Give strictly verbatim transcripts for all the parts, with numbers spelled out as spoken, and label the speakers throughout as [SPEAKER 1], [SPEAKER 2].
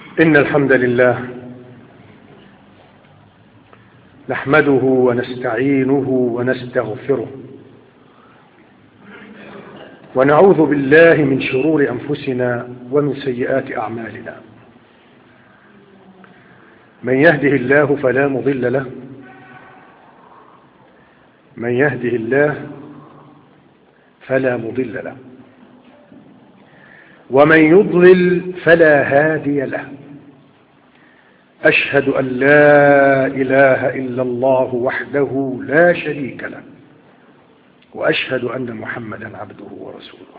[SPEAKER 1] إن الحمد لله نحمده ونستعينه ونستغفره ونعوذ بالله من شرور أنفسنا ومن سيئات أعمالنا. من يهده الله فلا مضل له، من يهده الله فلا مضل له، ومن يضلل فلا هادي له. أشهد أن لا إله إلا الله وحده لا شريك له، وأشهد أن محمدا عبده ورسوله.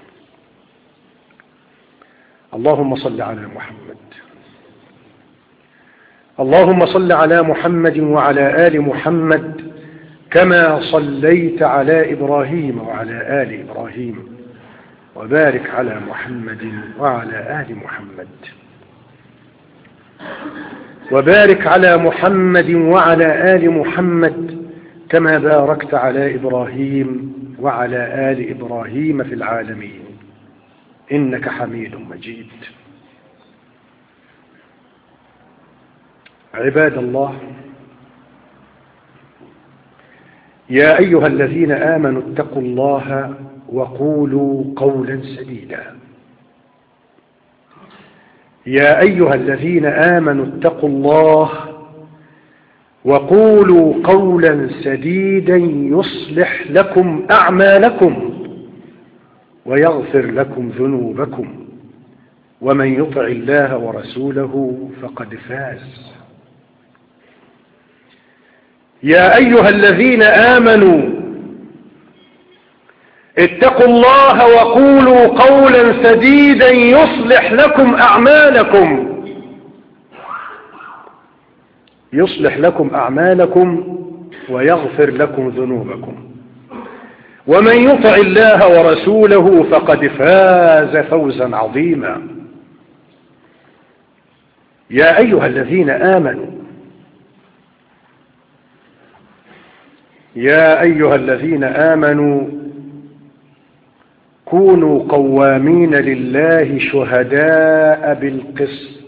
[SPEAKER 1] اللهم صل على محمد، اللهم صل على محمد وعلى آل محمد كما صليت على إبراهيم وعلى آل إبراهيم، وبارك على محمد وعلى آل محمد، وبارك على محمد وعلى آل محمد كما باركت على إبراهيم وعلى آل إبراهيم في العالمين إنك حميد مجيد. عباد الله، يا أيها الذين آمنوا اتقوا الله وقولوا قولا سديدا. يا أيها الذين آمنوا اتقوا الله وقولوا قولا سديدا يصلح لكم أعمالكم ويغفر لكم ذنوبكم، ومن يطع الله ورسوله فقد فاز. يا أيها الذين آمنوا اتقوا الله وقولوا قولا سديدا يصلح لكم أعمالكم يصلح لكم أعمالكم ويغفر لكم ذنوبكم، ومن يطع الله ورسوله فقد فاز فوزا عظيما. يا أيها الذين آمنوا يا أيها الذين آمنوا كونوا قوامين لله شهداء بالقسط،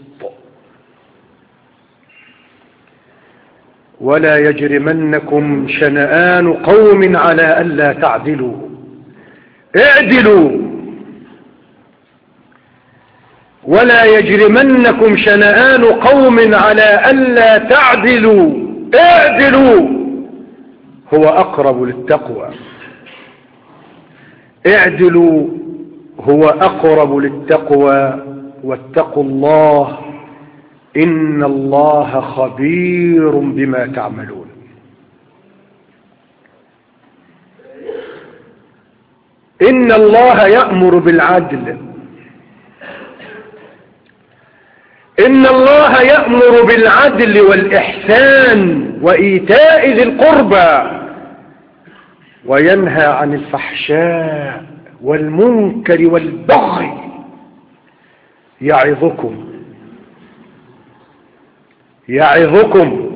[SPEAKER 1] ولا يجرمنكم شنآن قوم على ألا تعدلوا اعدلوا ولا يجرمنكم شنآن قوم على ألا تعدلوا اعدلوا هو أقرب للتقوى. اعدلوا هو أقرب للتقوى، واتقوا الله إن الله خبير بما تعملون. إن الله يأمر بالعدل إن الله يأمر بالعدل والإحسان وإيتاء ذي القربى، وينهى عن الفحشاء والمنكر والبغي يعظكم يعظكم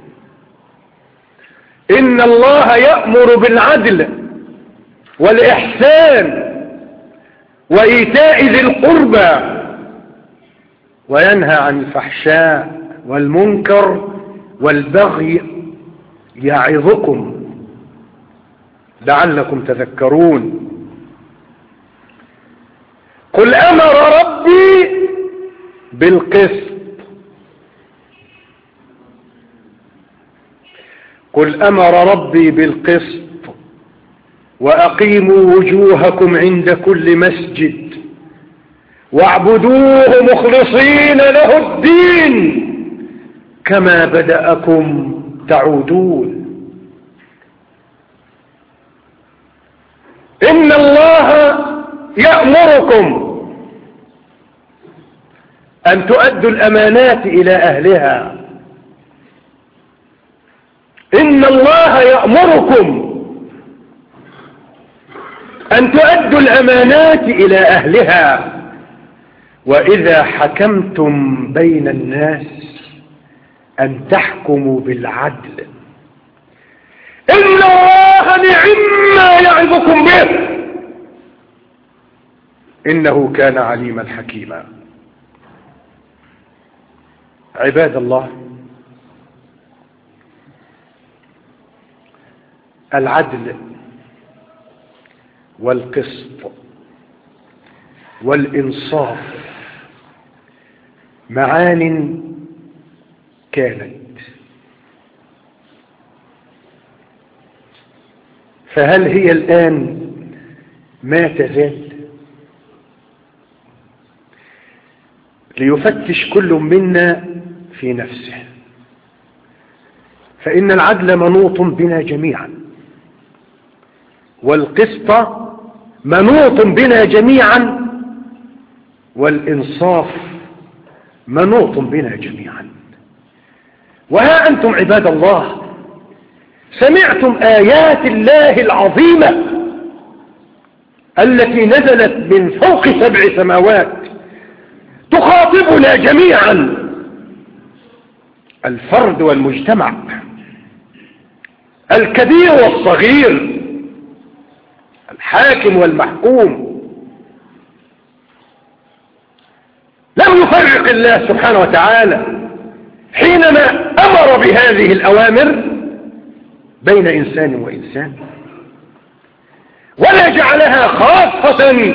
[SPEAKER 1] إن الله يأمر بالعدل والإحسان وإيتاء ذي القربى، وينهى عن الفحشاء والمنكر والبغي يعظكم لعلكم تذكرون. قل أمر ربي بالقسط قل أمر ربي بالقسط وأقيموا وجوهكم عند كل مسجد واعبدوه مخلصين له الدين كما بدأكم تعودون. إن الله يأمركم أن تؤدوا الأمانات إلى أهلها إن الله يأمركم أن تؤدوا الأمانات إلى أهلها وإذا حكمتم بين الناس أن تحكموا بالعدل إن الله نعم يعظكم به إنه كان عليما حكيما. عباد الله، العدل والقسط والإنصاف معان كانت، فهل هي الآن ما تزال؟ ليفتش كل منا في نفسه، فإن العدل منوط بنا جميعا، والقسط منوط بنا جميعا، والإنصاف منوط بنا جميعا. وها أنتم عباد الله سمعتم آيات الله العظيمة التي نزلت من فوق سبع سماوات تخاطبنا جميعا، الفرد والمجتمع، الكبير والصغير، الحاكم والمحكوم. لم يفرق الله سبحانه وتعالى حينما أمر بهذه الأوامر بين إنسان وإنسان، ولا جعلها خاصة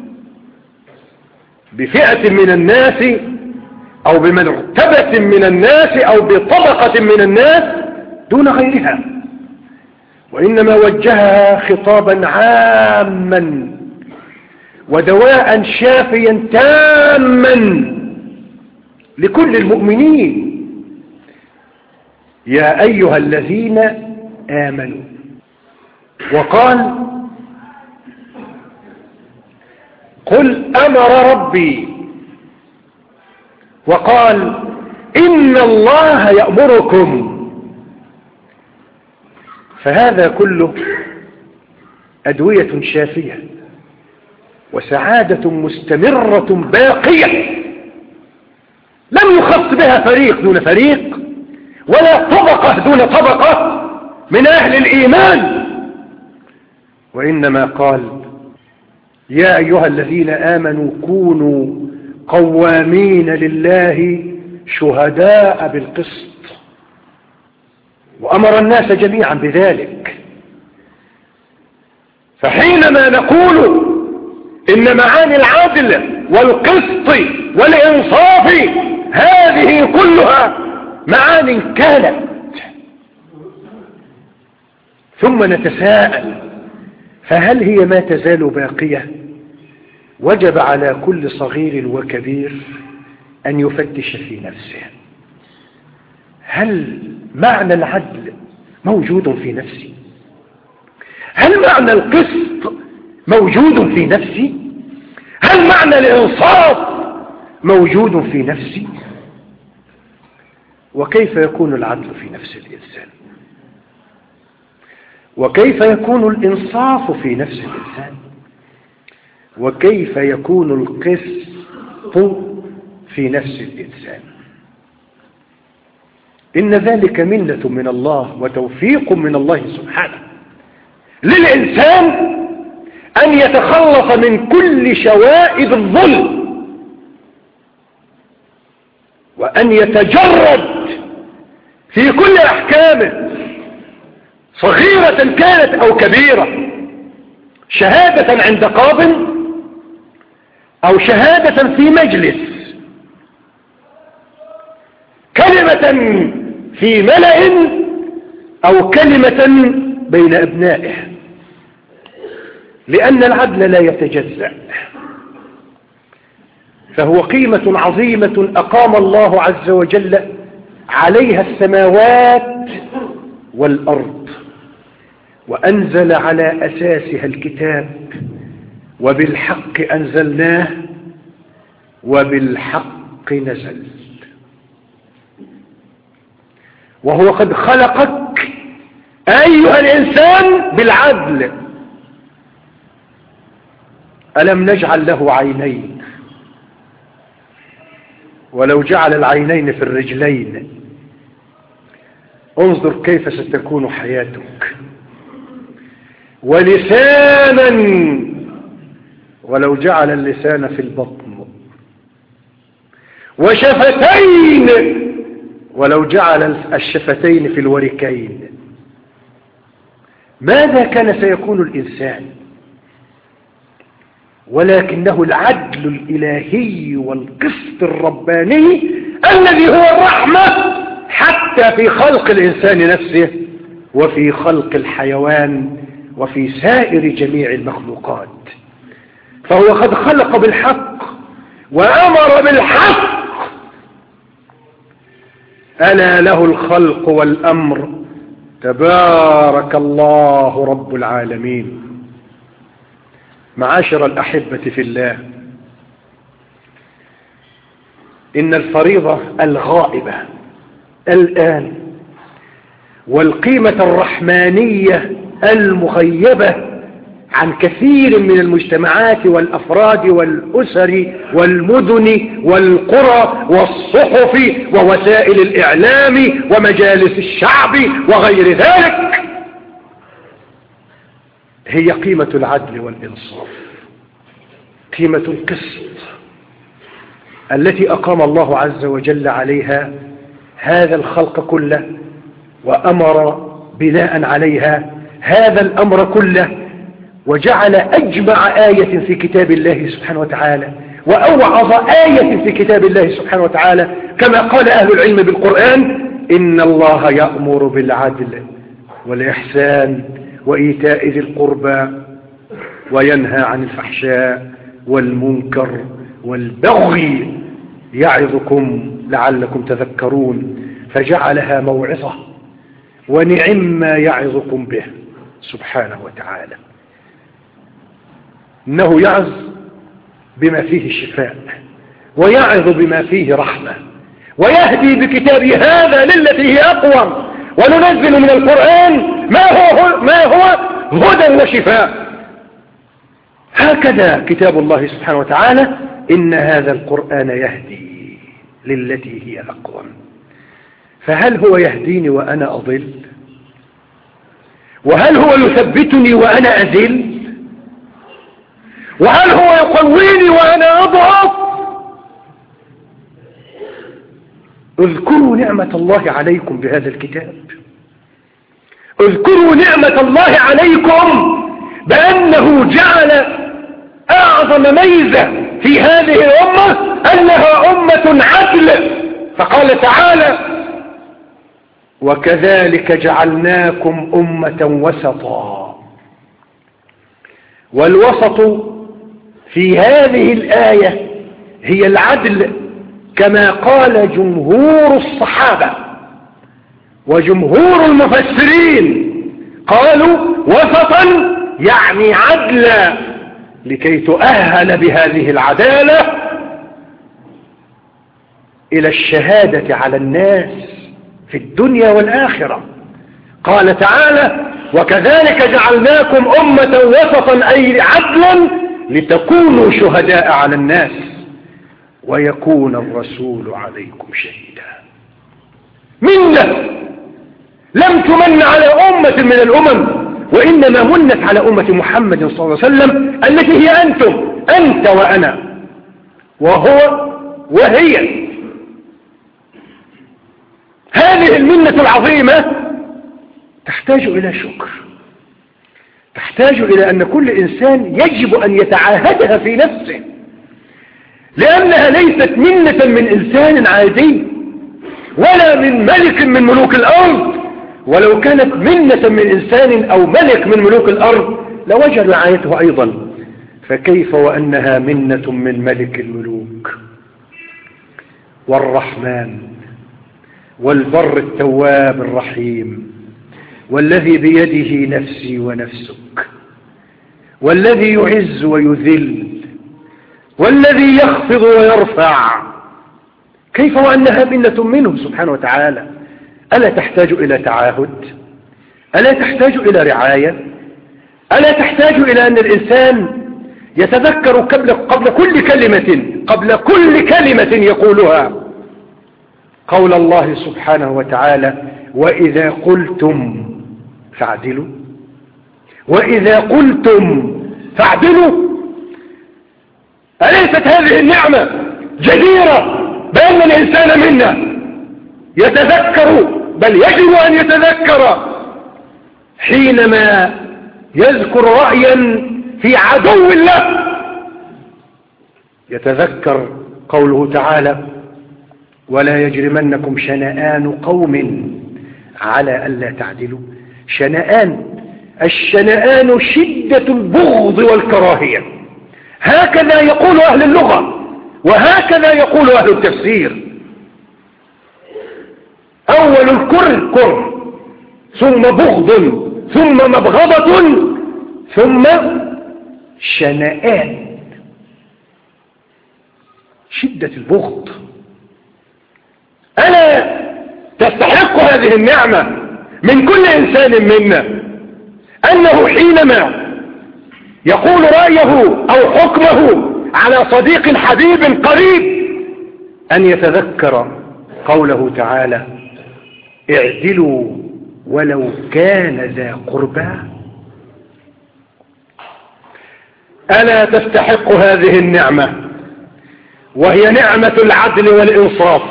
[SPEAKER 1] بفئة من الناس أو بمرتبة من الناس أو بطبقة من الناس دون غيرها، وإنما وجهها خطابا عاما ودواء شافيا تاما لكل المؤمنين. يا أيها الذين آمنوا، وقال قل أمر ربي، وقال إن الله يأمركم. فهذا كله أدوية شافية وسعادة مستمرة باقية لم يخص بها فريق دون فريق ولا طبقة دون طبقة من أهل الإيمان، وإنما قال يا أيها الذين آمنوا كونوا قوامين لله شهداء بالقسط، وأمر الناس جميعا بذلك. فحينما نقول إن معاني العدل والقسط والإنصاف هذه كلها معاني كانت، ثم نتساءل فهل هي ما تزال باقية؟ وجب على كل صغير وكبير أن يفتش في نفسه، هل معنى العدل موجود في نفسي؟ هل معنى القسط موجود في نفسي؟ هل معنى الإنصاف موجود في نفسي؟ وكيف يكون العدل في نفس الإنسان؟ وكيف يكون الإنصاف في نفس الإنسان؟ وكيف يكون القسط في نفس الإنسان؟ إن ذلك منة من الله وتوفيق من الله سبحانه للإنسان أن يتخلص من كل شوائب الظلم، وأن يتجرد في كل أحكامه صغيرة كانت أو كبيرة، شهادة عند قاض أو شهادة في مجلس، كلمة في ملأ أو كلمة بين أبنائه، لأن العدل لا يتجزأ، فهو قيمة عظيمة أقام الله عز وجل عليها السماوات والأرض، وأنزل على أساسها الكتاب، وبالحق أنزلناه وبالحق نزل، وهو قد خلقك أيها الإنسان بالعدل. ألم نجعل له عينين؟ ولو جعل العينين في الرجلين انظر كيف ستكون حياتك. ولسانا ولو جعل اللسان في البطن، وشفتين ولو جعل الشفتين في الوركين ماذا كان سيكون الإنسان؟ ولكنه العدل الإلهي والقسط الرباني الذي هو الرحمة حتى في خلق الإنسان نفسه وفي خلق الحيوان وفي سائر جميع المخلوقات. فهو قد خلق بالحق وأمر بالحق. ألا له الخلق والأمر تبارك الله رب العالمين. معاشر الأحبة في الله، إن الفريضة الغائبة الآن والقيمة الرحمانية المغيبة عن كثير من المجتمعات والأفراد والأسر والمدن والقرى والصحف ووسائل الإعلام ومجالس الشعب وغير ذلك هي قيمة العدل والإنصاف، قيمة القسط التي أقام الله عز وجل عليها هذا الخلق كله وأمر بناء عليها هذا الأمر كله، وجعل أجمع آية في كتاب الله سبحانه وتعالى وأوعظ آية في كتاب الله سبحانه وتعالى كما قال أهل العلم بالقرآن: إن الله يأمر بالعدل والإحسان وإيتاء ذي القربى وينهى عن الفحشاء والمنكر والبغي يعظكم لعلكم تذكرون، فجعلها موعظة ونعم ما يعظكم به سبحانه وتعالى. إنه يعظ بما فيه شفاء ويعظ بما فيه رحمة ويهدي بكتابه هذا للتي هي أقوم، وننزل من القرآن ما هو, ما هو هدى وشفاء. هكذا كتاب الله سبحانه وتعالى: إن هذا القرآن يهدي للتي هي أقوم. فهل هو يهديني وأنا أضل؟ وهل هو يثبتني وأنا أذل؟ وهل هو يقويني وأنا أضعف؟ اذكروا نعمة الله عليكم بهذا الكتاب، اذكروا نعمة الله عليكم بأنه جعل أعظم ميزة في هذه الأمة أنها أمة عدل، فقال تعالى: وكذلك جعلناكم أمة وسطا. والوسط في هذه الآية هي العدل كما قال جمهور الصحابة وجمهور المفسرين، قالوا وسطا يعني عدلا، لكي تؤهل بهذه العدالة إلى الشهادة على الناس في الدنيا والآخرة. قال تعالى: وكذلك جعلناكم أمة وسطا أي عدلا لتكونوا شهداء على الناس ويكون الرسول عليكم شهيدا. منة لم تمن على أمة من الأمم، وإنما منت على أمة محمد صلى الله عليه وسلم التي هي أنتم، أنت وأنا وهو وهي. هذه المنة العظيمة تحتاج إلى شكر، تحتاج إلى أن كل إنسان يجب أن يتعاهدها في نفسه، لأنها ليست منة من إنسان عادي ولا من ملك من ملوك الأرض. ولو كانت منة من إنسان أو ملك من ملوك الأرض لوجد رعايته أيضا، فكيف وأنها منة من ملك الملوك والرحمن والبر التواب الرحيم، والذي بيده نفسي ونفسك، والذي يعز ويذل، والذي يخفض ويرفع. كيف وأنها منة منه سبحانه وتعالى؟ ألا تحتاج إلى تعاهد؟ ألا تحتاج إلى رعاية؟ ألا تحتاج إلى أن الإنسان يتذكر قبل, قبل كل كلمة قبل كل كلمة يقولها قول الله سبحانه وتعالى: وإذا قلتم فاعدلوا، وإذا قلتم فاعدلوا. أليست هذه النعمة جديرة بأن الإنسان منا يتذكر، بل يجب أن يتذكر حينما يذكر رأيا في عدو الله، يتذكر قوله تعالى: ولا يجرمنكم شنآن قوم على ألا تعدلوا. شنآن، الشنآن شدة البغض والكراهية، هكذا يقول أهل اللغة وهكذا يقول أهل التفسير. أول الكره كره، ثم بغض، ثم مبغضة، ثم شنآن، شدة البغض. ألا تستحق هذه النعمة من كل إنسان منا أنه حينما يقول رأيه أو حكمه على صديق حبيب قريب أن يتذكر قوله تعالى: اعدلوا ولو كان ذا قربى. ألا تستحق هذه النعمة، وهي نعمة العدل والإنصاف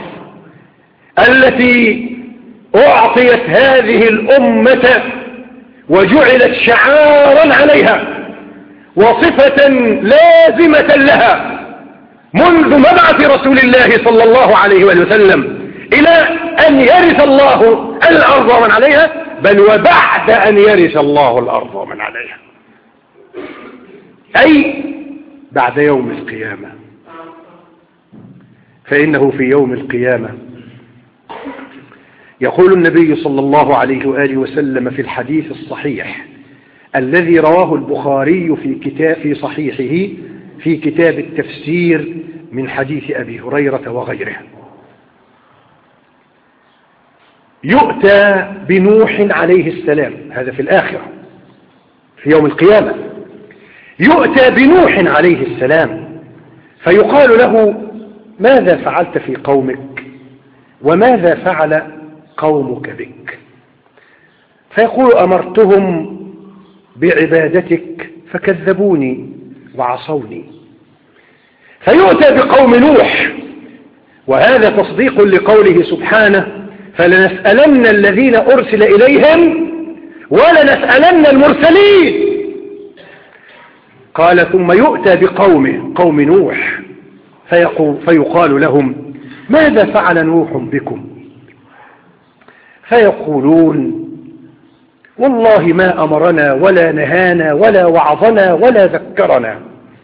[SPEAKER 1] التي أعطيت هذه الأمة وجعلت شعارا عليها وصفة لازمة لها منذ مبعث رسول الله صلى الله عليه وسلم إلى أن يرث الله الأرض ومن عليها، بل وبعد أن يرث الله الأرض ومن عليها، أي بعد يوم القيامة. فإنه في يوم القيامة يقول النبي صلى الله عليه وآله وسلم في الحديث الصحيح الذي رواه البخاري في كتاب في صحيحه في كتاب التفسير من حديث أبي هريرة وغيره: يؤتى بنوح عليه السلام، هذا في الآخرة في يوم القيامة، يؤتى بنوح عليه السلام فيقال له: ماذا فعلت في قومك وماذا فعل قومك بك؟ فيقول: أمرتهم بعبادتك فكذبوني وعصوني. فيؤتى بقوم نوح، وهذا تصديق لقوله سبحانه: فلنسألن الذين أرسل إليهم ولنسألن المرسلين. قال: ثم يؤتى بقومه قوم نوح فيقول فيقال لهم: ماذا فعل نوح بكم؟ فيقولون: والله ما أمرنا ولا نهانا ولا وعظنا ولا ذكرنا.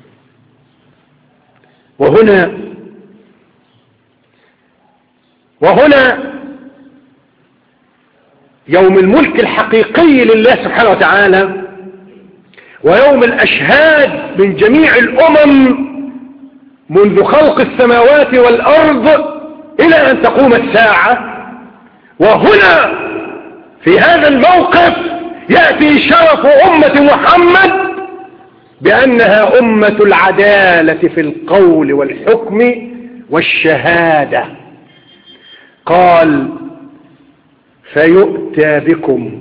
[SPEAKER 1] وهنا وهنا يوم الملك الحقيقي لله سبحانه وتعالى، ويوم الأشهاد من جميع الأمم منذ خلق السماوات والأرض إلى أن تقوم الساعة. وهنا في هذا الموقف يأتي شرف أمة محمد بأنها أمة العدالة في القول والحكم والشهادة. قال: فيؤتى بكم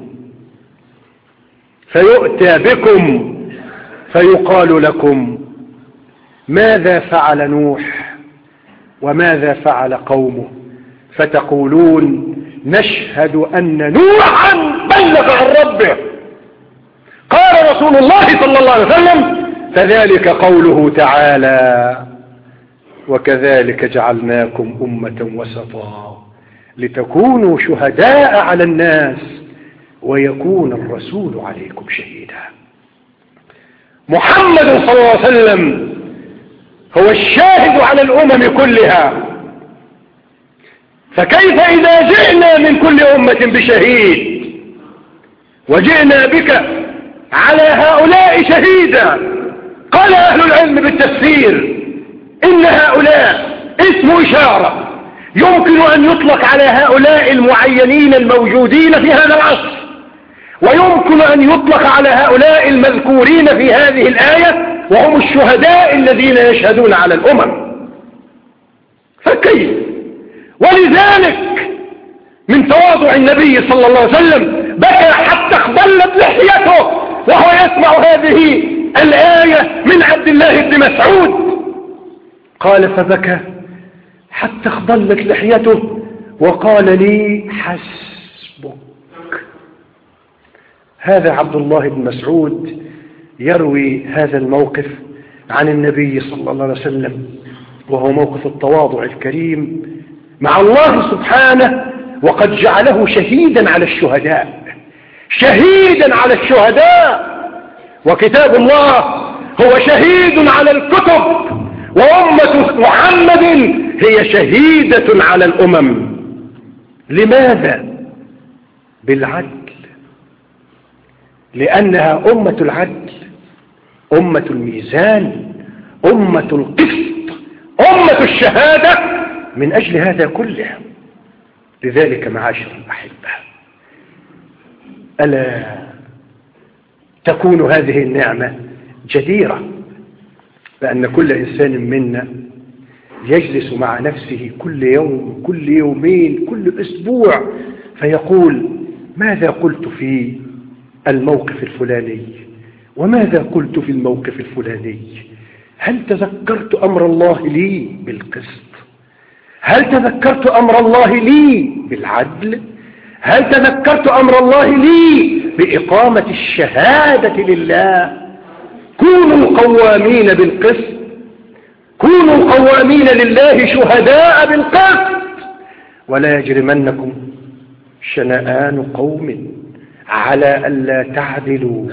[SPEAKER 1] فيؤتى بكم فيقال لكم: ماذا فعل نوح وماذا فعل قومه؟ فتقولون: نشهد أن نوحا بلغ عن ربه. قال رسول الله صلى الله عليه وسلم: فذلك قوله تعالى: وكذلك جعلناكم أمة وسطا لتكونوا شهداء على الناس ويكون الرسول عليكم شهيدا. محمد صلى الله عليه وسلم هو الشاهد على الأمم كلها، فكيف إذا جئنا من كل أمة بشهيد وجئنا بك على هؤلاء شهيدا؟ قال أهل العلم بالتفسير إن هؤلاء اسم إشارة يمكن أن يطلق على هؤلاء المعينين الموجودين في هذا العصر، ويمكن أن يطلق على هؤلاء المذكورين في هذه الآية وهم الشهداء الذين يشهدون على الأمم. فكيف؟ ولذلك من تواضع النبي صلى الله عليه وسلم بكى حتى اخضلت لحيته وهو يسمع هذه الآية من عبد الله بن مسعود. قال: فبكى حتى اخضلت لحيته وقال لي حسبك. هذا عبد الله بن مسعود يروي هذا الموقف عن النبي صلى الله عليه وسلم، وهو موقف التواضع الكريم مع الله سبحانه، وقد جعله شهيدا على الشهداء، شهيدا على الشهداء. وكتاب الله هو شهيد على الكتب، وأمة محمد هي شهيدة على الأمم. لماذا؟ بالعدل، لأنها أمة العدل، أمة الميزان، أمة القسط، أمة الشهادة. من أجل هذا كله، لذلك معاشر الأحبة، ألا تكون هذه النعمة جديرة بأن كل إنسان منا يجلس مع نفسه كل يوم، كل يومين، كل أسبوع، فيقول: ماذا قلت في الموقف الفلاني؟ وماذا قلت في الموقف الفلاني؟ هل تذكرت أمر الله لي بالقسط؟ هل تذكرت أمر الله لي بالعدل؟ هل تذكرت أمر الله لي بإقامة الشهادة لله؟ كونوا قوامين بالقسط، كونوا قوامين لله شهداء بالقسط، ولا يجرمنكم شنآن قوم على ألا تعدلوا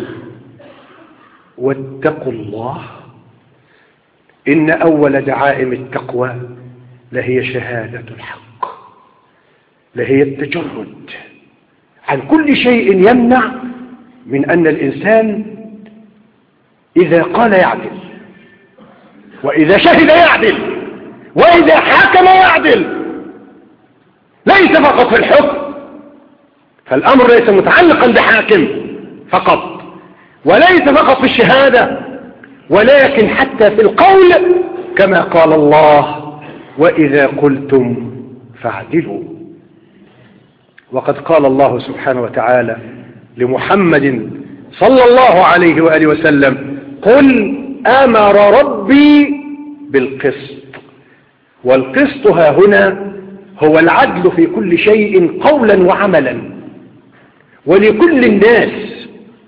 [SPEAKER 1] واتقوا الله. إن أول دعائم التقوى لهي شهادة الحق، لهي التجرد عن كل شيء يمنع من أن الإنسان إذا قال يعدل، وإذا شهد يعدل، وإذا حكم يعدل. ليس فقط في الحكم، فالأمر ليس متعلقا بحاكم فقط، وليس فقط في الشهادة، ولكن حتى في القول، كما قال الله: وإذا قلتم فاعدلوا. وقد قال الله سبحانه وتعالى لمحمد صلى الله عليه وآله وسلم: قل أمر ربي بالقسط. والقسط ها هنا هو العدل في كل شيء قولا وعملا، ولكل الناس.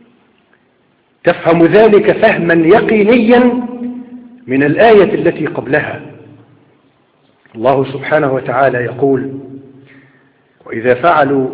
[SPEAKER 1] تفهم ذلك فهما يقينيا من الآية التي قبلها. الله سبحانه وتعالى يقول: وإذا فعلوا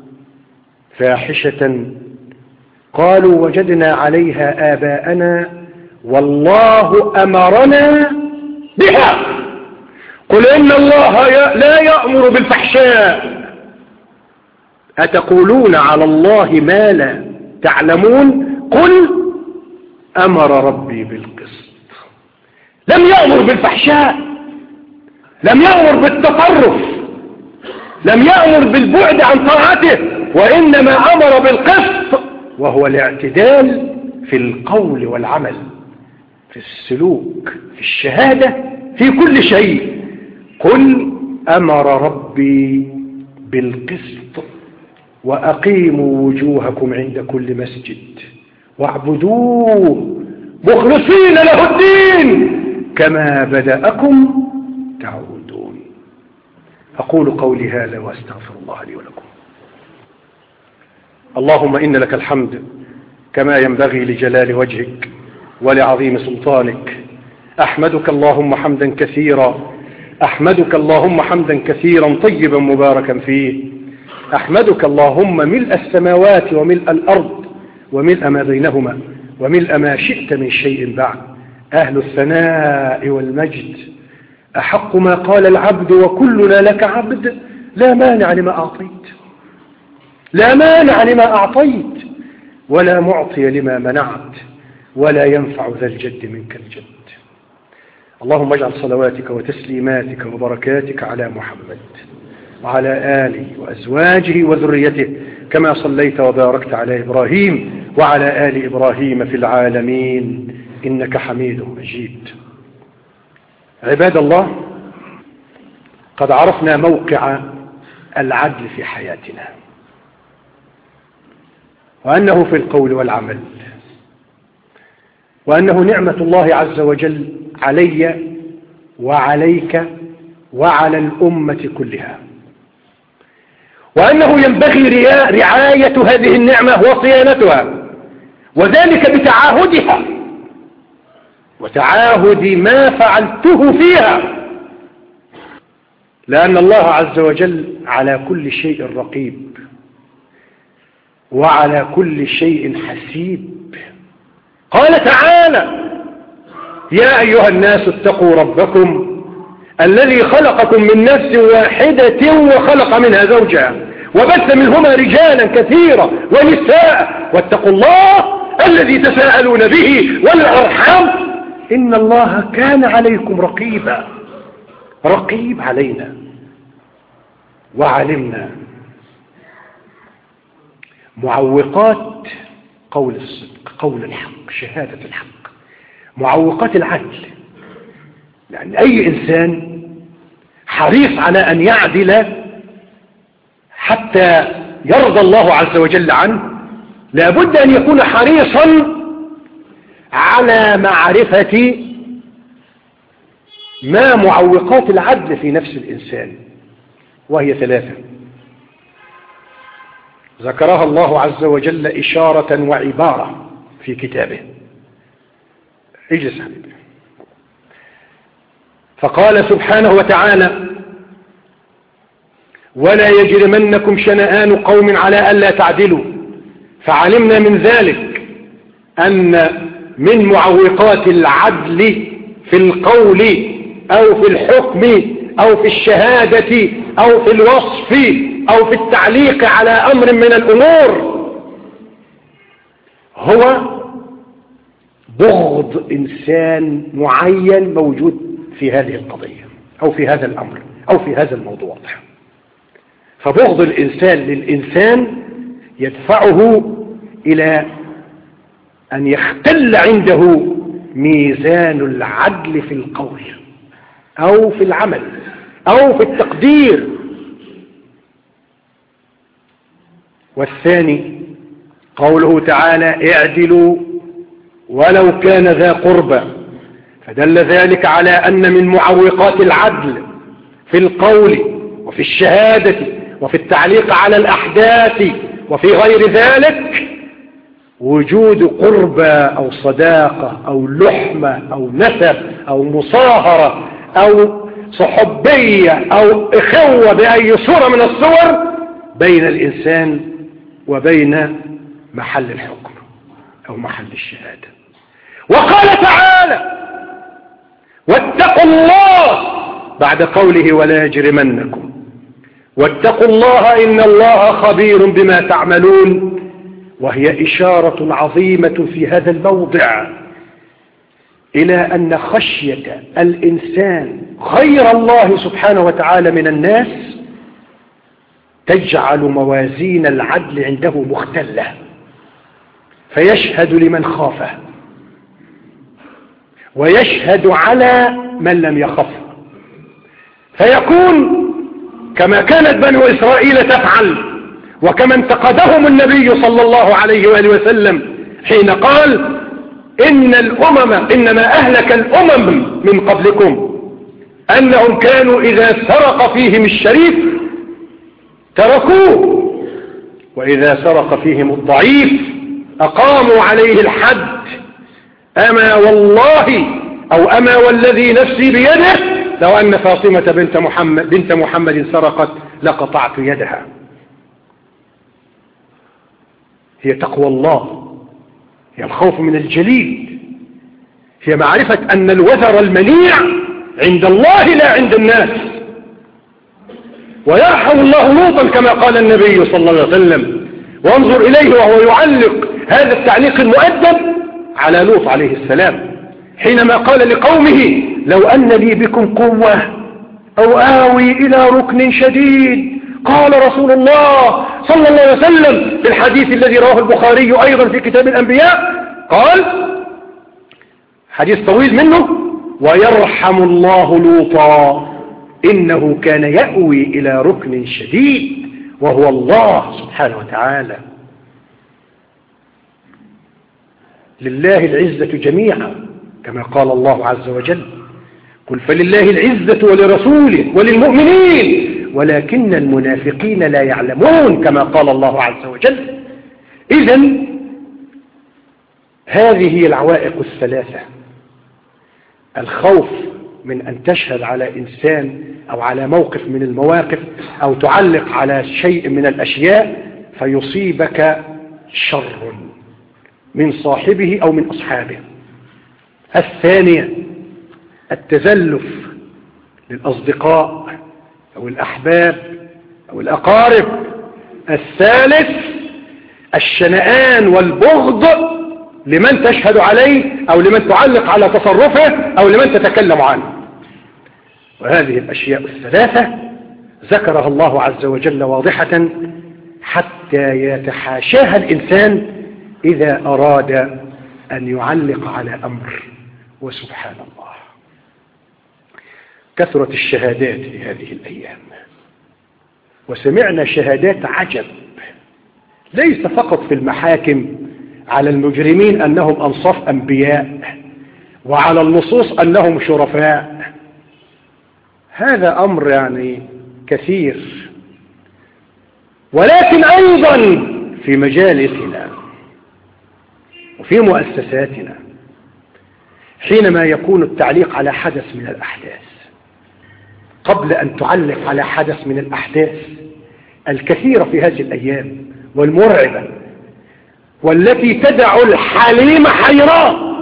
[SPEAKER 1] فاحشة قالوا وجدنا عليها آباءنا والله أمرنا بها. قل إن الله لا يأمر بالفحشاء أتقولون على الله ما لا تعلمون. قل أمر ربي بالقسط. لم يأمر بالفحشاء، لم يأمر بالتطرف، لم يأمر بالبعد عن طاعته، وإنما أمر بالقسط، وهو الاعتدال في القول والعمل، في السلوك، في الشهادة، في كل شيء. قل أمر ربي بالقسط وأقيموا وجوهكم عند كل مسجد واعبدوه مخلصين له الدين كما بدأكم تعودون. أقول قولي هذا وأستغفر الله لي ولكم. اللهم إن لك الحمد كما ينبغي لجلال وجهك ولعظيم سلطانك. أحمدك اللهم حمدا كثيرا، أحمدك اللهم حمدا كثيرا طيبا مباركا فيه. أحمدك اللهم ملء السماوات وملء الأرض وملء ما بينهما وملء ما شئت من شيء بعد. أهل الثناء والمجد أحق ما قال العبد وكلنا لك عبد. لا مانع لما أعطيت، لا مانع لما أعطيت، ولا معطي لما منعت، ولا ينفع ذا الجد منك الجد. اللهم اجعل صلواتك وتسليماتك وبركاتك على محمد وعلى آله وأزواجه وذريته كما صليت وباركت على إبراهيم وعلى آل إبراهيم في العالمين إنك حميد مجيد. عباد الله، قد عرفنا موقع العدل في حياتنا، وأنه في القول والعمل، وأنه نعمة الله عز وجل علي وعليك وعلى الأمة كلها. وأنه ينبغي رعاية هذه النعمة وصيانتها، وذلك بتعاهدها وتعاهد ما فعلته فيها، لأن الله عز وجل على كل شيء رقيب وعلى كل شيء حسيب. قال تعالى: يا أيها الناس اتقوا ربكم الذي خلقكم من نفس واحدة وخلق منها زوجها وبث منهما رجالا كثيرا ونساء واتقوا الله الذي تساءلون به والأرحام إن الله كان عليكم رقيبا. رقيب علينا وعلمنا. معوقات قول الصدق، قول الحق، شهادة الحق، معوقات العدل، لأن أي إنسان حريص على أن يعدل حتى يرضى الله عز وجل عنه لابد أن يكون حريصا على معرفة ما معوقات العدل في نفس الإنسان، وهي ثلاثة ذكرها الله عز وجل إشارة وعبارة في كتابه. اجلس حبيبي. فقال سبحانه وتعالى: ولا يجرمنكم شنآن قوم على ألا تعدلوا. فعلمنا من ذلك أن من معوقات العدل في القول أو في الحكم أو في الشهادة أو في الوصف أو في التعليق على أمر من الأمور هو بغض إنسان معين موجود في هذه القضية أو في هذا الأمر أو في هذا الموضوع. فبغض الإنسان للإنسان يدفعه إلى أن يختل عنده ميزان العدل في القول أو في العمل أو في التقدير. والثاني قوله تعالى: اعدلوا ولو كان ذا قربى، فدل ذلك على أن من معوقات العدل في القول وفي الشهادة وفي التعليق على الأحداث وفي غير ذلك وجود قربى أو صداقة أو لحمة أو نسب أو مصاهرة أو صحبية أو إخوة بأي صورة من الصور بين الإنسان وبين محل الحكم أو محل الشهادة. وقال تعالى: واتقوا الله بعد قوله: ولا يجرمنكم. واتقوا الله إن الله خبير بما تعملون، وهي إشارة عظيمة في هذا الموضع إلى أن خشية الإنسان غير الله سبحانه وتعالى من الناس تجعل موازين العدل عنده مختلة، فيشهد لمن خافه ويشهد على من لم يخف، فيكون كما كانت بنو إسرائيل تفعل وكما انتقدهم النبي صلى الله عليه وآله وسلم حين قال: إن الأمم إنما أهلك الأمم من قبلكم أنهم كانوا إذا سرق فيهم الشريف تركوه، وإذا سرق فيهم الضعيف أقاموا عليه الحد. أما والله أو أما والذي نفسي بيده لو أن فاطمة بنت محمد, بنت محمد سرقت لقطعت يدها. هي تقوى الله، هي الخوف من الجليل، هي معرفة أن الوزر المنيع عند الله لا عند الناس. ويرحم الله لوطا كما قال النبي صلى الله عليه وسلم. وانظر إليه وهو يعلق هذا التعليق المؤدب على لوط عليه السلام حينما قال لقومه: لو أن لي بكم قوة أو آوي إلى ركن شديد. قال رسول الله صلى الله عليه وسلم في الحديث الذي رواه البخاري أيضا في كتاب الأنبياء، قال حديث طويل منه: ويرحم الله لوطا إنه كان يأوي إلى ركن شديد، وهو الله سبحانه وتعالى. لله العزة جميعا كما قال الله عز وجل: قل فلله العزة ولرسوله وللمؤمنين ولكن المنافقين لا يعلمون كما قال الله عز وجل. إذن هذه هي العوائق الثلاثة: الخوف من أن تشهد على إنسان أو على موقف من المواقف أو تعلق على شيء من الأشياء فيصيبك شر من صاحبه أو من أصحابه. الثانية التزلف للأصدقاء أو الأحباب أو الأقارب. الثالث الشنآن والبغض لمن تشهد عليه أو لمن تعلق على تصرفه أو لمن تتكلم عنه. وهذه الأشياء الثلاثة ذكرها الله عز وجل واضحة حتى يتحاشاها الإنسان إذا أراد أن يعلق على أمر. وسبحان الله كثرة الشهادات في هذه الأيام، وسمعنا شهادات عجب، ليس فقط في المحاكم على المجرمين أنهم أنصاف أنبياء وعلى اللصوص أنهم شرفاء. هذا أمر يعني كثير، ولكن أيضا في مجالسنا وفي مؤسساتنا حينما يكون التعليق على حدث من الأحداث، قبل أن تعلق على حدث من الأحداث الكثيرة في هذه الأيام والمرعبة والتي تدع الحليم حيران،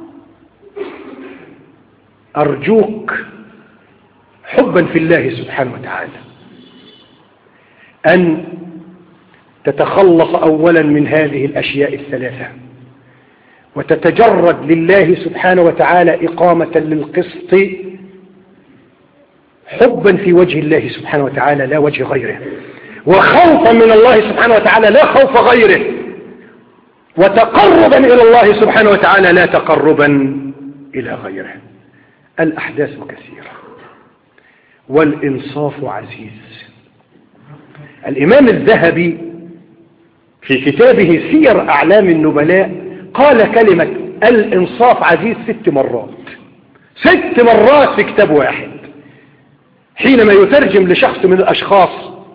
[SPEAKER 1] أرجوك حبا في الله سبحانه وتعالى أن تتخلص أولا من هذه الأشياء الثلاثة وتتجرد لله سبحانه وتعالى إقامة للقسط، حبا في وجه الله سبحانه وتعالى لا وجه غيره، وخوفا من الله سبحانه وتعالى لا خوف غيره، وتقربا إلى الله سبحانه وتعالى لا تقربا إلى غيره. الأحداث كثيرة والإنصاف عزيز. الإمام الذهبي في كتابه سير أعلام النبلاء قال كلمة الإنصاف عزيز ست مرات، ست مرات في كتاب واحد، حينما يترجم لشخص من الأشخاص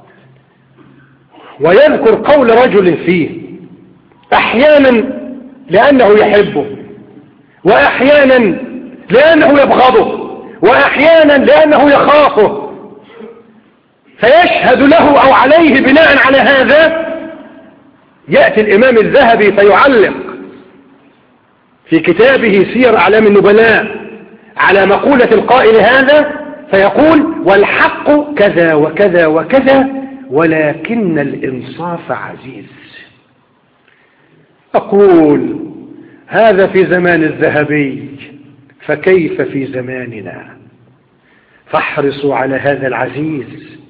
[SPEAKER 1] ويذكر قول رجل فيه، أحيانا لأنه يحبه، وأحيانا لأنه يبغضه، وأحيانا لأنه يخافه، فيشهد له أو عليه بناء على هذا. يأتي الإمام الذهبي فيعلق في كتابه سير أعلام النبلاء على مقولة القائل هذا فيقول: والحق كذا وكذا وكذا ولكن الإنصاف عزيز. أقول هذا في زمان الذهبي، فكيف في زماننا؟ فاحرصوا على هذا العزيز،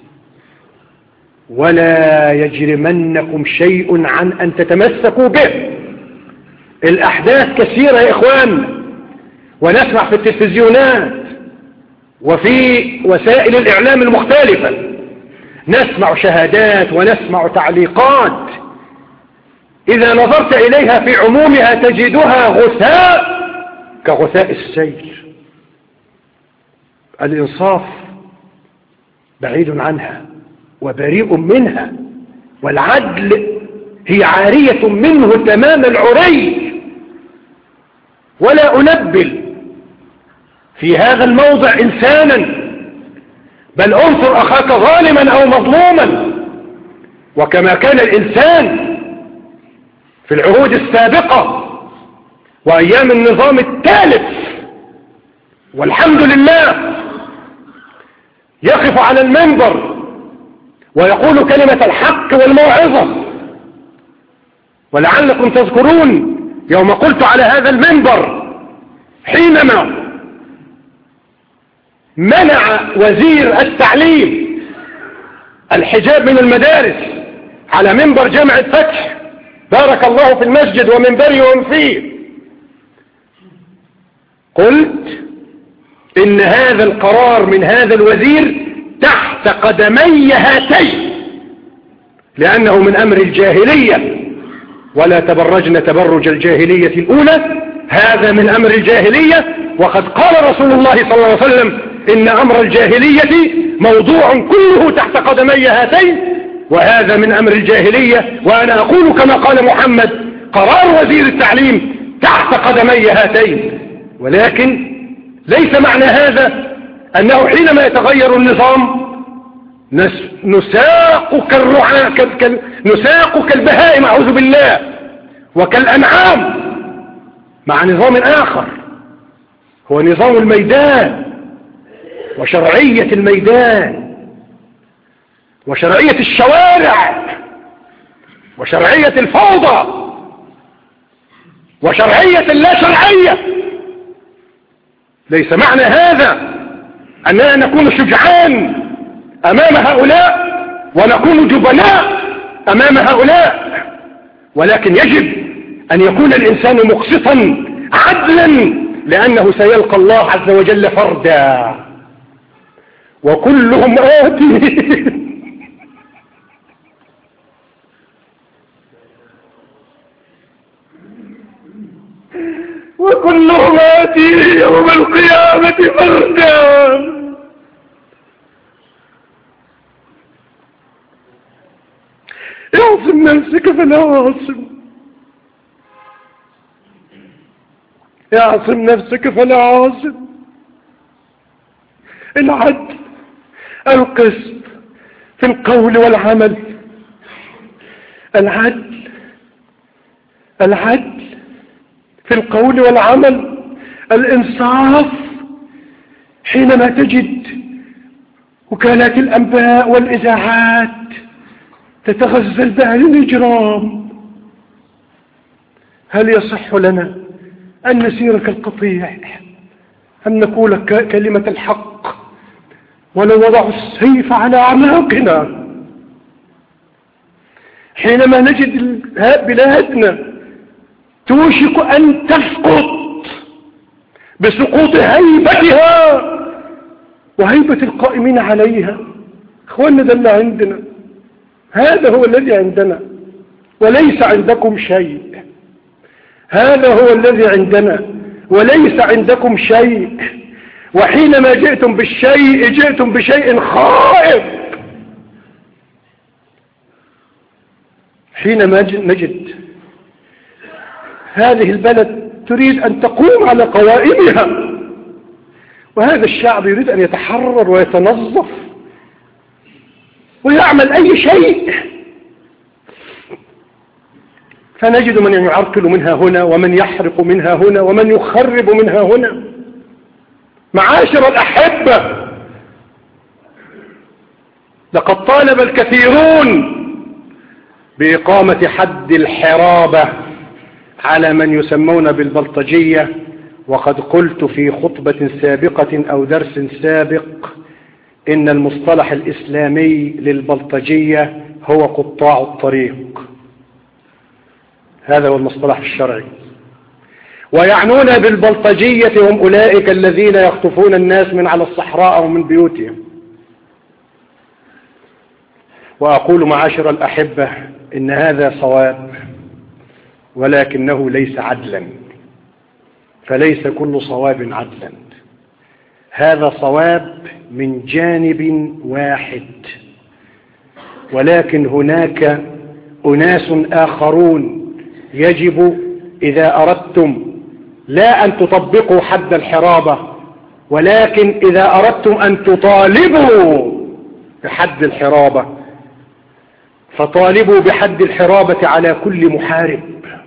[SPEAKER 1] ولا يجرمنكم شيء عن أن تتمسكوا به. الأحداث كثيرة يا إخوان، ونسمع في التلفزيونات وفي وسائل الإعلام المختلفة، نسمع شهادات ونسمع تعليقات إذا نظرت إليها في عمومها تجدها غثاء كغثاء السيل. الإنصاف بعيد عنها وبريء منها، والعدل هي عارية منه تمام العري. ولا أنبل في هذا الموضع إنسانا، بل انصر أخاك ظالما أو مظلوما، وكما كان الإنسان في العهود السابقة وأيام النظام الثالث والحمد لله يقف على المنبر ويقول كلمة الحق والموعظة. ولعلكم تذكرون يوم قلت على هذا المنبر حينما منع وزير التعليم الحجاب من المدارس على منبر جامعة فتح، بارك الله في المسجد ومنبره ومن فيه، قلت إن هذا القرار من هذا الوزير تحت قدمي هاتين، لأنه من أمر الجاهلية، ولا تبرجن تبرج الجاهلية الأولى، هذا من أمر الجاهلية. وقد قال رسول الله صلى الله عليه وسلم إن أمر الجاهلية موضوع كله تحت قدمي هاتين، وهذا من أمر الجاهلية. وأنا أقول كما قال محمد: قرار وزير التعليم تحت قدمي هاتين. ولكن ليس معنى هذا أنه حينما يتغير النظام نساق كالرعاة كال... نساق كالبهائم أعوذ بالله وكالأنعام مع نظام آخر هو نظام الميدان وشرعية الميدان وشرعية الشوارع وشرعية الفوضى وشرعية اللا شرعية. ليس معنى هذا أننا نكون شجعان أمام هؤلاء ونكون جبناء أمام هؤلاء، ولكن يجب أن يكون الإنسان مقسطا عدلا، لأنه سيلقى الله عز وجل فردا وكلهم آتي وكلهم آتي يوم القيامة فردا. اعصم نفسك فلا عاصم، اعصم نفسك فلا عاصم. العدل، القسط في القول والعمل، العدل العدل في القول والعمل، الإنصاف. حينما تجد وكالات الأنباء والإذاعات تتغزل بها الإجرام، هل يصح لنا أن نسير كالقطيع، أن نقول كلمة الحق ولو وضعوا السيف على أعناقنا؟ حينما نجد بلادنا توشك أن تسقط بسقوط هيبتها وهيبة القائمين عليها، اخوانا ده اللي عندنا، هذا هو الذي عندنا وليس عندكم شيء، هذا هو الذي عندنا وليس عندكم شيء. وحينما جئتم بالشيء جئتم بشيء خائب. حينما نجد هذه البلد تريد أن تقوم على قوائمها، وهذا الشعب يريد أن يتحرر ويتنظف ويعمل أي شيء، فنجد من يعرقل منها هنا ومن يحرق منها هنا ومن يخرب منها هنا. معاشر الأحبة، لقد طالب الكثيرون بإقامة حد الحرابة على من يسمون بالبلطجية، وقد قلت في خطبة سابقة أو درس سابق إن المصطلح الإسلامي للبلطجية هو قطاع الطريق، هذا هو المصطلح الشرعي. ويعنون بالبلطجية هم أولئك الذين يخطفون الناس من على الصحراء أو من بيوتهم. وأقول معاشر الأحبة إن هذا صواب، ولكنه ليس عدلا، فليس كل صواب عدلا. هذا صواب من جانب واحد، ولكن هناك أناس آخرون يجب إذا أردتم لا أن تطبقوا حد الحرابة، ولكن إذا أردتم أن تطالبوا بحد الحرابة فطالبوا بحد الحرابة على كل محارب،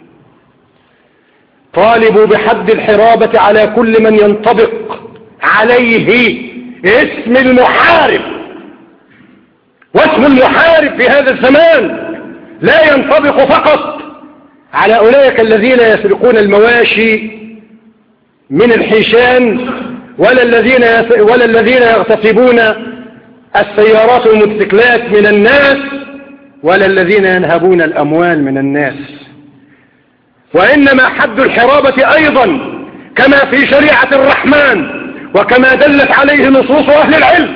[SPEAKER 1] طالبوا بحد الحرابة على كل من ينطبق عليه اسم المحارب. واسم المحارب في هذا الزمان لا ينطبق فقط على أولئك الذين يسرقون المواشي من الحيشان، ولا الذين ولا الذين يغتصبون السيارات والموتوسيكلات من الناس، ولا الذين ينهبون الأموال من الناس. وإنما حد الحرابة أيضا كما في شريعة الرحمن وكما دلت عليه نصوص أهل العلم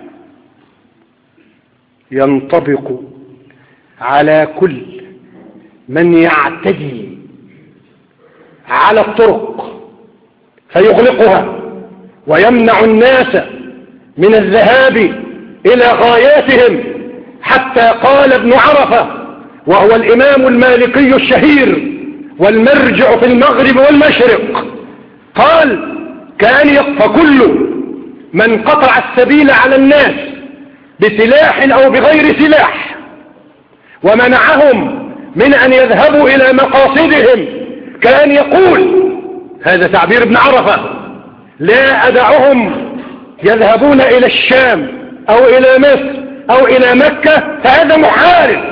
[SPEAKER 1] ينطبق على كل من يعتدي على الطرق فيغلقها ويمنع الناس من الذهاب إلى غاياتهم، حتى قال ابن عرفة وهو الإمام المالكي الشهير والمرجع في المغرب والمشرق، قال كان فكل من قطع السبيل على الناس بسلاح أو بغير سلاح ومنعهم من أن يذهبوا إلى مقاصدهم كان يقول، هذا تعبير ابن عرفة: لا أدعهم يذهبون إلى الشام أو إلى مصر أو إلى مكة فهذا محارب.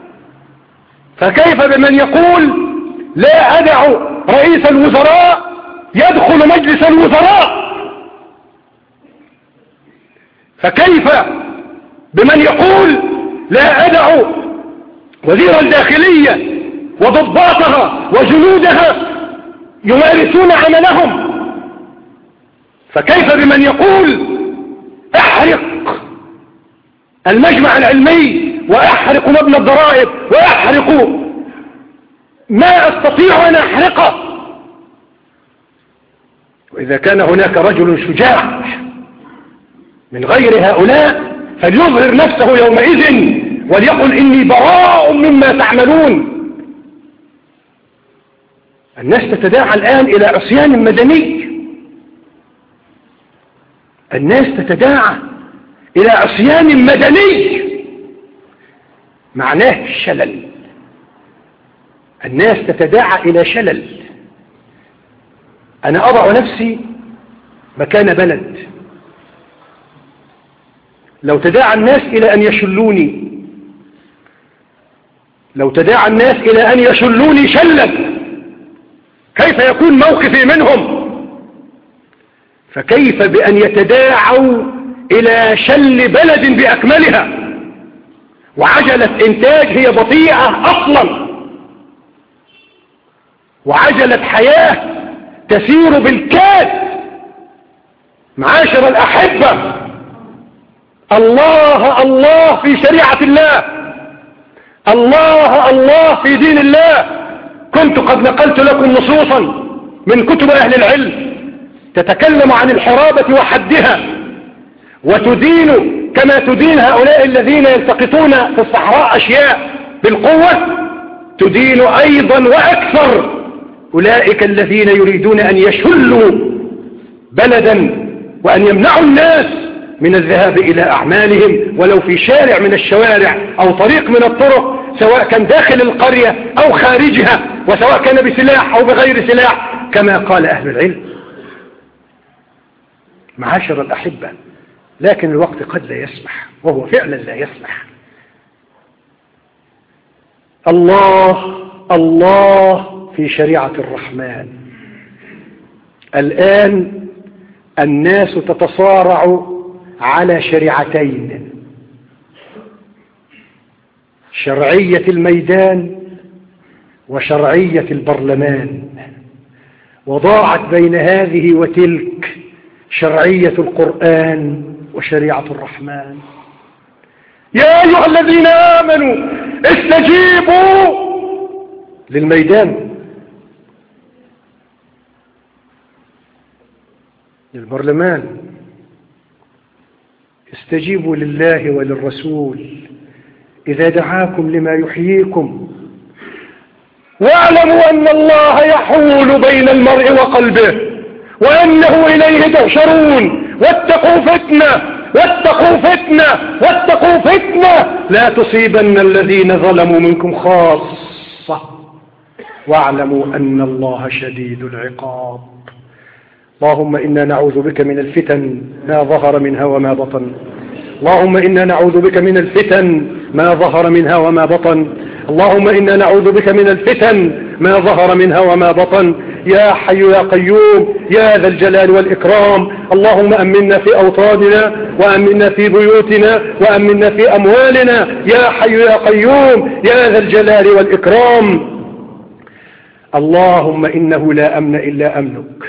[SPEAKER 1] فكيف بمن يقول لا أدع رئيس الوزراء يدخل مجلس الوزراء؟ فكيف بمن يقول لا أدع وزير الداخلية وضباطها وجنودها يمارسون عملهم؟ فكيف بمن يقول احرق المجمع العلمي واحرق مبنى الضرائب واحرق ما استطيع ان احرقه؟ واذا كان هناك رجل شجاع من غير هؤلاء فليظهر نفسه يومئذ وليقل اني براء مما تعملون. الناس تتداعى الان الى عصيان مدني، الناس تتداعى إلى عصيان مدني معناه شلل، الناس تتداعى إلى شلل. أنا أضع نفسي مكان بلد، لو تداعى الناس إلى أن يشلوني، لو تداعى الناس إلى أن يشلوني شلا، كيف يكون موقفي منهم؟ فكيف بأن يتداعوا إلى شل بلد بأكملها، وعجلة إنتاج هي بطيئة أصلا، وعجلة حياة تسير بالكاد. معاشر الأحبة، الله الله في شريعة الله، الله الله في دين الله. كنت قد نقلت لكم نصوصا من كتب أهل العلم تتكلم عن الحرابة وحدها، وتدين كما تدين هؤلاء الذين يلتقطون في الصحراء أشياء بالقوة، تدين أيضا وأكثر أولئك الذين يريدون أن يشلوا بلدا وأن يمنعوا الناس من الذهاب إلى أعمالهم ولو في شارع من الشوارع أو طريق من الطرق، سواء كان داخل القرية أو خارجها، وسواء كان بسلاح أو بغير سلاح كما قال أهل العلم. معاشر الأحبة، لكن الوقت قد لا يسمح، وهو فعلا لا يسمح. الله الله في شريعة الرحمن. الآن الناس تتصارع على شريعتين: شرعية الميدان وشرعية البرلمان، وضاعت بين هذه وتلك شرعية القرآن وشريعة الرحمن. يا أيها الذين آمنوا استجيبوا للميدان، للبرلمان، استجيبوا لله وللرسول إذا دعاكم لما يحييكم، واعلموا أن الله يحول بين المرء وقلبه وأنه إليه تحشرون، واتقوا فتنة واتقوا فتنة واتقوا فتنة لا تصيبن الذين ظلموا منكم خاصة واعلموا أن الله شديد العقاب. اللهم إنا نعوذ بك من الفتن ما ظهر منها وما بطن، اللهم إنا نعوذ بك من الفتن ما ظهر منها وما بطن، اللهم إنا نعوذ بك من الفتن ما ظهر منها وما بطن. يا حي يا قيوم يا ذا الجلال والإكرام، اللهم أمنا في أوطاننا وأمنا في بيوتنا وأمنا في أموالنا، يا حي يا قيوم يا ذا الجلال والإكرام. اللهم إنه لا أمن إلا أمنك،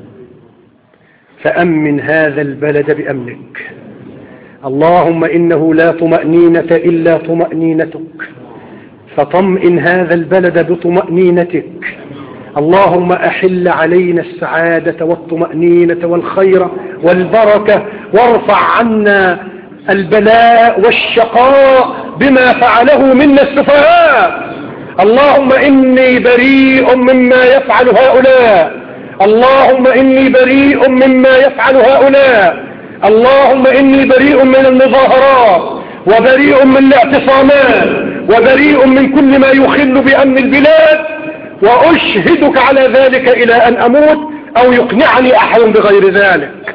[SPEAKER 1] فأمن هذا البلد بأمنك. اللهم إنه لا طمأنينة إلا طمأنينتك، فطمئن هذا البلد بطمأنينتك. اللهم أحل علينا السعادة والطمأنينة والخير والبركة، وارفع عنا البلاء والشقاء بما فعله منا السفهاء. اللهم إني بريء مما يفعل هؤلاء، اللهم إني بريء مما يفعل هؤلاء، اللهم إني بريء من المظاهرات وبريء من الاعتصامات وبريء من كل ما يخل بأمن البلاد، وأشهدك على ذلك إلى أن أموت أو يقنعني أحد بغير ذلك.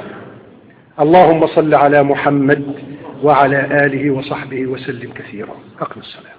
[SPEAKER 1] اللهم صل على محمد وعلى آله وصحبه وسلم كثيرا. أقم الصلاة.